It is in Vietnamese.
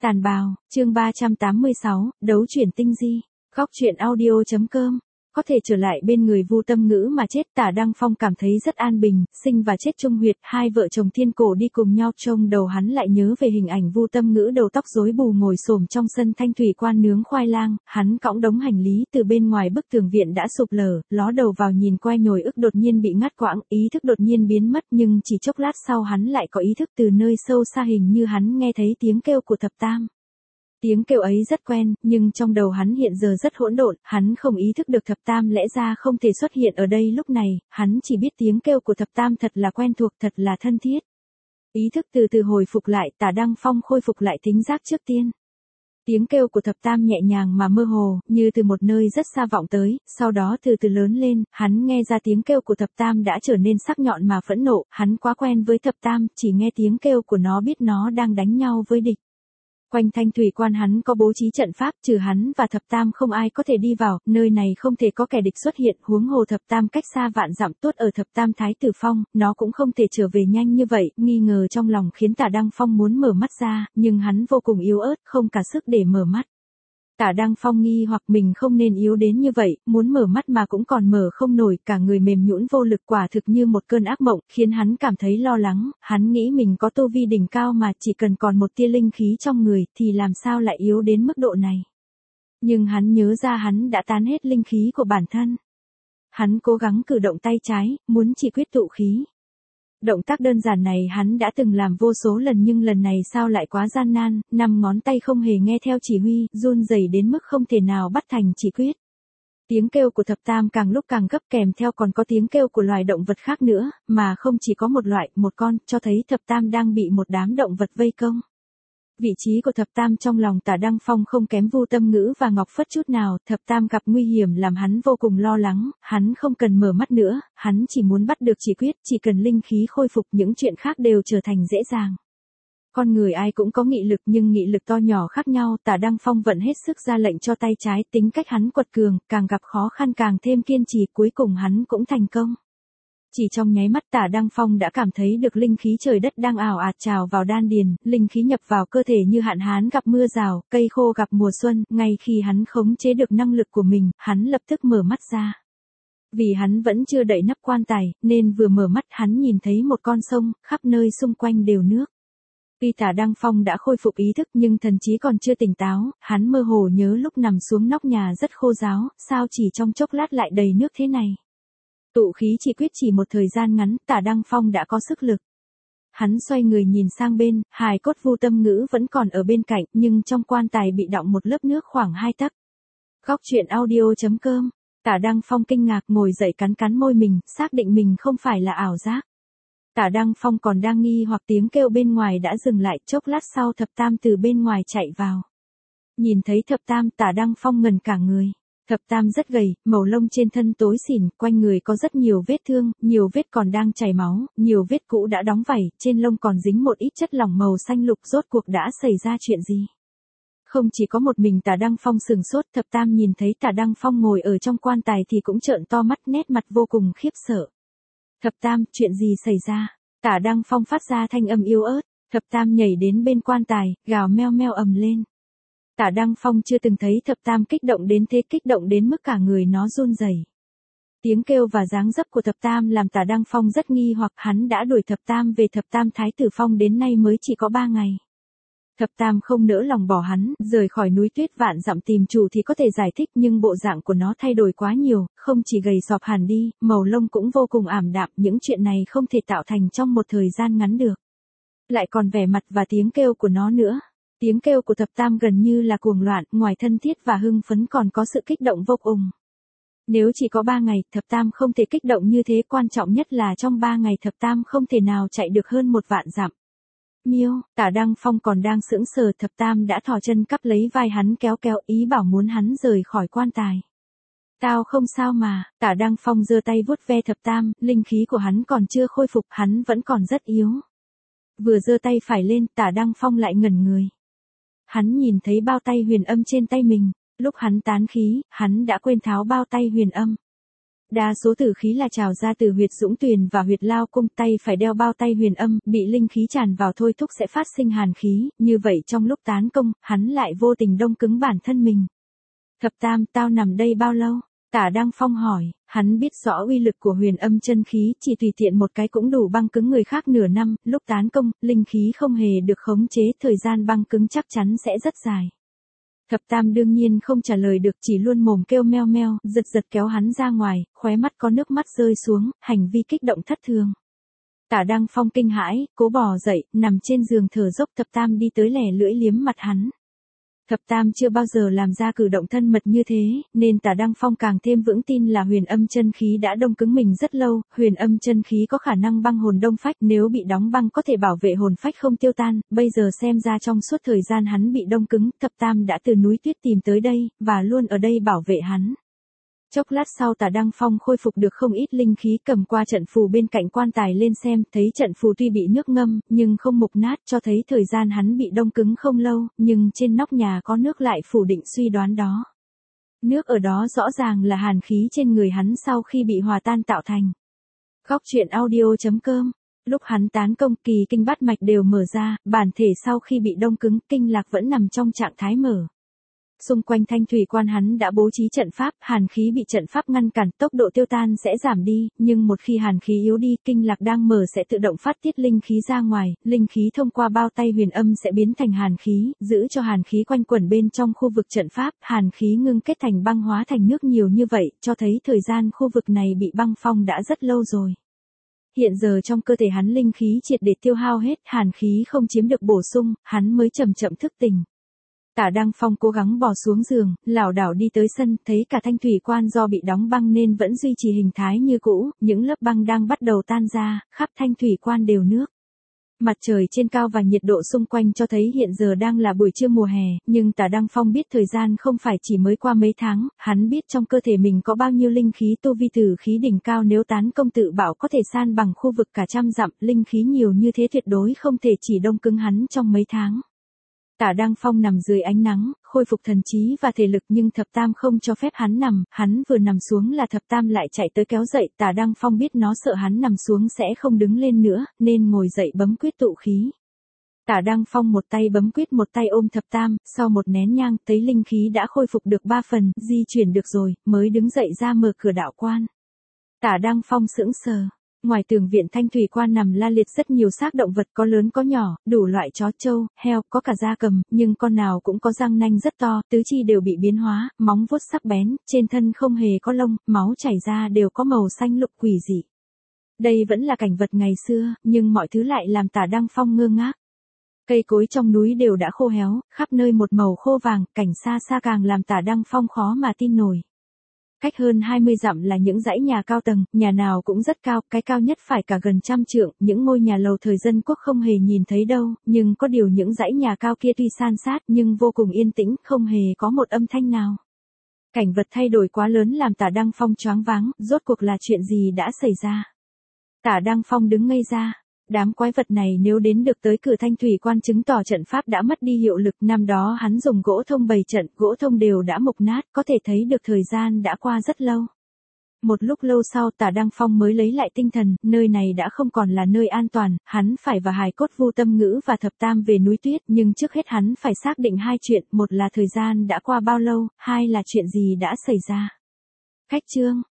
Tàn bào, chương 386, đấu chuyển tinh di. Góc truyện audio.com. Có thể trở lại bên người Vu Tâm Ngữ mà chết, Tả Đăng Phong cảm thấy rất an bình, sinh và chết chung huyệt, hai vợ chồng thiên cổ đi cùng nhau, trong đầu hắn lại nhớ về hình ảnh Vu Tâm Ngữ đầu tóc rối bù ngồi xổm trong sân thanh thủy quan nướng khoai lang, hắn cõng đống hành lý từ bên ngoài bức tường viện đã sụp lở, ló đầu vào nhìn que nhồi ức đột nhiên bị ngắt quãng, ý thức đột nhiên biến mất, nhưng chỉ chốc lát sau hắn lại có ý thức, từ nơi sâu xa hình như hắn nghe thấy tiếng kêu của Thập Tam. Tiếng kêu ấy rất quen, nhưng trong đầu hắn hiện giờ rất hỗn độn, hắn không ý thức được Thập Tam lẽ ra không thể xuất hiện ở đây lúc này, hắn chỉ biết tiếng kêu của Thập Tam thật là quen thuộc, thật là thân thiết. Ý thức từ từ hồi phục lại, Tả Đăng Phong khôi phục lại thính giác trước tiên. Tiếng kêu của Thập Tam nhẹ nhàng mà mơ hồ, như từ một nơi rất xa vọng tới, sau đó từ từ lớn lên, hắn nghe ra tiếng kêu của Thập Tam đã trở nên sắc nhọn mà phẫn nộ, hắn quá quen với Thập Tam, chỉ nghe tiếng kêu của nó biết nó đang đánh nhau với địch. Quanh thanh thủy quan hắn có bố trí trận pháp, trừ hắn và Thập Tam không ai có thể đi vào, nơi này không thể có kẻ địch xuất hiện, huống hồ Thập Tam cách xa vạn dặm, tốt ở Thập Tam Thái Tử Phong, nó cũng không thể trở về nhanh như vậy, nghi ngờ trong lòng khiến Tả Đăng Phong muốn mở mắt ra, nhưng hắn vô cùng yếu ớt, không cả sức để mở mắt. Tả Đăng Phong nghi hoặc mình không nên yếu đến như vậy, muốn mở mắt mà cũng còn mở không nổi, cả người mềm nhũn vô lực, quả thực như một cơn ác mộng, khiến hắn cảm thấy lo lắng, hắn nghĩ mình có tu vi đỉnh cao mà chỉ cần còn một tia linh khí trong người thì làm sao lại yếu đến mức độ này. Nhưng hắn nhớ ra hắn đã tán hết linh khí của bản thân. Hắn cố gắng cử động tay trái, muốn chỉ quyết tụ khí. Động tác đơn giản này hắn đã từng làm vô số lần nhưng lần này sao lại quá gian nan, 5 ngón tay không hề nghe theo chỉ huy, run rẩy đến mức không thể nào bắt thành chỉ quyết. Tiếng kêu của Thập Tam càng lúc càng gấp, kèm theo còn có tiếng kêu của loài động vật khác nữa, mà không chỉ có một loại, một con, cho thấy Thập Tam đang bị một đám động vật vây công. Vị trí của Thập Tam trong lòng Tả Đăng Phong không kém Vu Tâm Ngữ và Ngọc Phất chút nào, Thập Tam gặp nguy hiểm làm hắn vô cùng lo lắng, hắn không cần mở mắt nữa, hắn chỉ muốn bắt được chỉ quyết, chỉ cần linh khí khôi phục những chuyện khác đều trở thành dễ dàng. Con người ai cũng có nghị lực nhưng nghị lực to nhỏ khác nhau, Tả Đăng Phong vận hết sức ra lệnh cho tay trái, tính cách hắn quật cường, càng gặp khó khăn càng thêm kiên trì, cuối cùng hắn cũng thành công. Chỉ trong nháy mắt Tả Đăng Phong đã cảm thấy được linh khí trời đất đang ào ạt trào vào đan điền, linh khí nhập vào cơ thể như hạn hán gặp mưa rào, cây khô gặp mùa xuân, ngay khi hắn khống chế được năng lực của mình, hắn lập tức mở mắt ra. Vì hắn vẫn chưa đậy nắp quan tài, nên vừa mở mắt hắn nhìn thấy một con sông, khắp nơi xung quanh đều nước. Tuy Tả Đăng Phong đã khôi phục ý thức nhưng thần trí còn chưa tỉnh táo, hắn mơ hồ nhớ lúc nằm xuống nóc nhà rất khô ráo, sao chỉ trong chốc lát lại đầy nước thế này. Tụ khí chỉ quyết chỉ một thời gian ngắn, Tả Đăng Phong đã có sức lực. Hắn xoay người nhìn sang bên, hài cốt Vu Tâm Ngữ vẫn còn ở bên cạnh, nhưng trong quan tài bị đọng một lớp nước khoảng 2 tấc. Góc truyện audio.com. Tả Đăng Phong kinh ngạc ngồi dậy cắn cắn môi mình, xác định mình không phải là ảo giác. Tả Đăng Phong còn đang nghi hoặc tiếng kêu bên ngoài đã dừng lại, chốc lát sau Thập Tam từ bên ngoài chạy vào. Nhìn thấy Thập Tam, Tả Đăng Phong ngẩn cả người. Thập Tam rất gầy, màu lông trên thân tối xỉn, quanh người có rất nhiều vết thương, nhiều vết còn đang chảy máu, nhiều vết cũ đã đóng vảy, trên lông còn dính một ít chất lỏng màu xanh lục, rốt cuộc đã xảy ra chuyện gì? Không chỉ có một mình Tả Đăng Phong sừng sốt, Thập Tam nhìn thấy Tả Đăng Phong ngồi ở trong quan tài thì cũng trợn to mắt, nét mặt vô cùng khiếp sợ. Thập Tam, chuyện gì xảy ra? Tả Đăng Phong phát ra thanh âm yếu ớt, Thập Tam nhảy đến bên quan tài, gào meo meo ầm lên. Tả Đăng Phong chưa từng thấy Thập Tam kích động đến thế, kích động đến mức cả người nó run rẩy. Tiếng kêu và dáng dấp của Thập Tam làm Tả Đăng Phong rất nghi hoặc, hắn đã đuổi Thập Tam về Thập Tam Thái Tử Phong đến nay mới chỉ có 3 ngày. Thập Tam không nỡ lòng bỏ hắn, rời khỏi núi tuyết vạn dặm tìm chủ thì có thể giải thích, nhưng bộ dạng của nó thay đổi quá nhiều, không chỉ gầy sọp hẳn đi, màu lông cũng vô cùng ảm đạm, những chuyện này không thể tạo thành trong một thời gian ngắn được. Lại còn vẻ mặt và tiếng kêu của nó nữa. Tiếng kêu của Thập Tam gần như là cuồng loạn, ngoài thân thiết và hưng phấn còn có sự kích động vô cùng. Nếu chỉ có 3 ngày, Thập Tam không thể kích động như thế, quan trọng nhất là trong 3 ngày Thập Tam không thể nào chạy được hơn 1 vạn dặm. Miêu, Tả Đăng Phong còn đang sững sờ, Thập Tam đã thò chân cắp lấy vai hắn kéo kéo, ý bảo muốn hắn rời khỏi quan tài. Tao không sao mà, Tả Đăng Phong giơ tay vuốt ve Thập Tam, linh khí của hắn còn chưa khôi phục, hắn vẫn còn rất yếu. Vừa giơ tay phải lên, Tả Đăng Phong lại ngẩn người. Hắn nhìn thấy bao tay huyền âm trên tay mình, lúc hắn tán khí, hắn đã quên tháo bao tay huyền âm. Đa số tử khí là trào ra từ huyệt Dũng Tuyền và huyệt Lao Cung, tay phải đeo bao tay huyền âm, bị linh khí tràn vào thôi thúc sẽ phát sinh hàn khí, như vậy trong lúc tán công, hắn lại vô tình đông cứng bản thân mình. Thập Tam, tao nằm đây bao lâu? Tả Đăng Phong hỏi, hắn biết rõ uy lực của huyền âm chân khí, chỉ tùy tiện một cái cũng đủ băng cứng người khác nửa năm, lúc tán công, linh khí không hề được khống chế, thời gian băng cứng chắc chắn sẽ rất dài. Thập Tam đương nhiên không trả lời được, chỉ luôn mồm kêu meo meo, giật giật kéo hắn ra ngoài, khóe mắt có nước mắt rơi xuống, hành vi kích động thất thường. Tả Đăng Phong kinh hãi, cố bò dậy, nằm trên giường thở dốc. Thập Tam đi tới lẻ lưỡi liếm mặt hắn. Thập Tam chưa bao giờ làm ra cử động thân mật như thế, nên Tả Đăng Phong càng thêm vững tin là huyền âm chân khí đã đông cứng mình rất lâu. Huyền âm chân khí có khả năng băng hồn đông phách, nếu bị đóng băng có thể bảo vệ hồn phách không tiêu tan. Bây giờ xem ra trong suốt thời gian hắn bị đông cứng, Thập Tam đã từ núi tuyết tìm tới đây, và luôn ở đây bảo vệ hắn. Chốc lát sau Tả Đăng Phong khôi phục được không ít linh khí, cầm qua trận phù bên cạnh quan tài lên xem, thấy trận phù tuy bị nước ngâm, nhưng không mục nát, cho thấy thời gian hắn bị đông cứng không lâu, nhưng trên nóc nhà có nước lại phủ định suy đoán đó. Nước ở đó rõ ràng là hàn khí trên người hắn sau khi bị hòa tan tạo thành. Góc truyện audio.com. Lúc hắn tán công, kỳ kinh bát mạch đều mở ra, bản thể sau khi bị đông cứng, kinh lạc vẫn nằm trong trạng thái mở. Xung quanh thanh thủy quan hắn đã bố trí trận pháp, hàn khí bị trận pháp ngăn cản, tốc độ tiêu tan sẽ giảm đi, nhưng một khi hàn khí yếu đi, kinh lạc đang mở sẽ tự động phát tiết linh khí ra ngoài, linh khí thông qua bao tay huyền âm sẽ biến thành hàn khí, giữ cho hàn khí quanh quẩn bên trong khu vực trận pháp, hàn khí ngưng kết thành băng hóa thành nước nhiều như vậy, cho thấy thời gian khu vực này bị băng phong đã rất lâu rồi. Hiện giờ trong cơ thể hắn linh khí triệt để tiêu hao hết, hàn khí không chiếm được bổ sung, hắn mới chậm chậm thức tỉnh. Tả Đăng Phong cố gắng bò xuống giường, lảo đảo đi tới sân, thấy cả thanh thủy quan do bị đóng băng nên vẫn duy trì hình thái như cũ, những lớp băng đang bắt đầu tan ra, khắp thanh thủy quan đều nước. Mặt trời trên cao và nhiệt độ xung quanh cho thấy hiện giờ đang là buổi trưa mùa hè, nhưng Tả Đăng Phong biết thời gian không phải chỉ mới qua mấy tháng, hắn biết trong cơ thể mình có bao nhiêu linh khí tu vi tử khí đỉnh cao, nếu tán công tự bảo có thể san bằng khu vực cả trăm dặm, linh khí nhiều như thế tuyệt đối không thể chỉ đông cứng hắn trong mấy tháng. Tả Đăng Phong nằm dưới ánh nắng, khôi phục thần trí và thể lực, nhưng Thập Tam không cho phép hắn nằm, hắn vừa nằm xuống là Thập Tam lại chạy tới kéo dậy. Tả Đăng Phong biết nó sợ hắn nằm xuống sẽ không đứng lên nữa, nên ngồi dậy bấm quyết tụ khí. Tả Đăng Phong một tay bấm quyết một tay ôm Thập Tam, sau một nén nhang, thấy linh khí đã khôi phục được 3 phần, di chuyển được rồi, mới đứng dậy ra mở cửa đạo quan. Tả Đăng Phong sững sờ. Ngoài tường viện thanh thủy quan nằm la liệt rất nhiều xác động vật, có lớn có nhỏ, đủ loại chó trâu, heo, có cả gia cầm, nhưng con nào cũng có răng nanh rất to, tứ chi đều bị biến hóa, móng vuốt sắc bén, trên thân không hề có lông, máu chảy ra đều có màu xanh lục quỷ dị. Đây vẫn là cảnh vật ngày xưa, nhưng mọi thứ lại làm Tả Đăng Phong ngơ ngác. Cây cối trong núi đều đã khô héo, khắp nơi một màu khô vàng, cảnh xa xa càng làm Tả Đăng Phong khó mà tin nổi. Cách hơn 20 dặm là những dãy nhà cao tầng, nhà nào cũng rất cao, cái cao nhất phải cả gần 100 trượng, những ngôi nhà lầu thời dân quốc không hề nhìn thấy đâu, nhưng có điều những dãy nhà cao kia tuy san sát nhưng vô cùng yên tĩnh, không hề có một âm thanh nào. Cảnh vật thay đổi quá lớn làm Tả Đăng Phong choáng váng, rốt cuộc là chuyện gì đã xảy ra. Tả Đăng Phong đứng ngây ra. Đám quái vật này nếu đến được tới cửa thanh thủy quan chứng tỏ trận pháp đã mất đi hiệu lực, năm đó hắn dùng gỗ thông bày trận, gỗ thông đều đã mục nát, có thể thấy được thời gian đã qua rất lâu. Một lúc lâu sau Tả Đăng Phong mới lấy lại tinh thần, nơi này đã không còn là nơi an toàn, hắn phải và hài cốt Vu Tâm Ngữ và Thập Tam về núi tuyết, nhưng trước hết hắn phải xác định hai chuyện, một là thời gian đã qua bao lâu, hai là chuyện gì đã xảy ra. Khách chương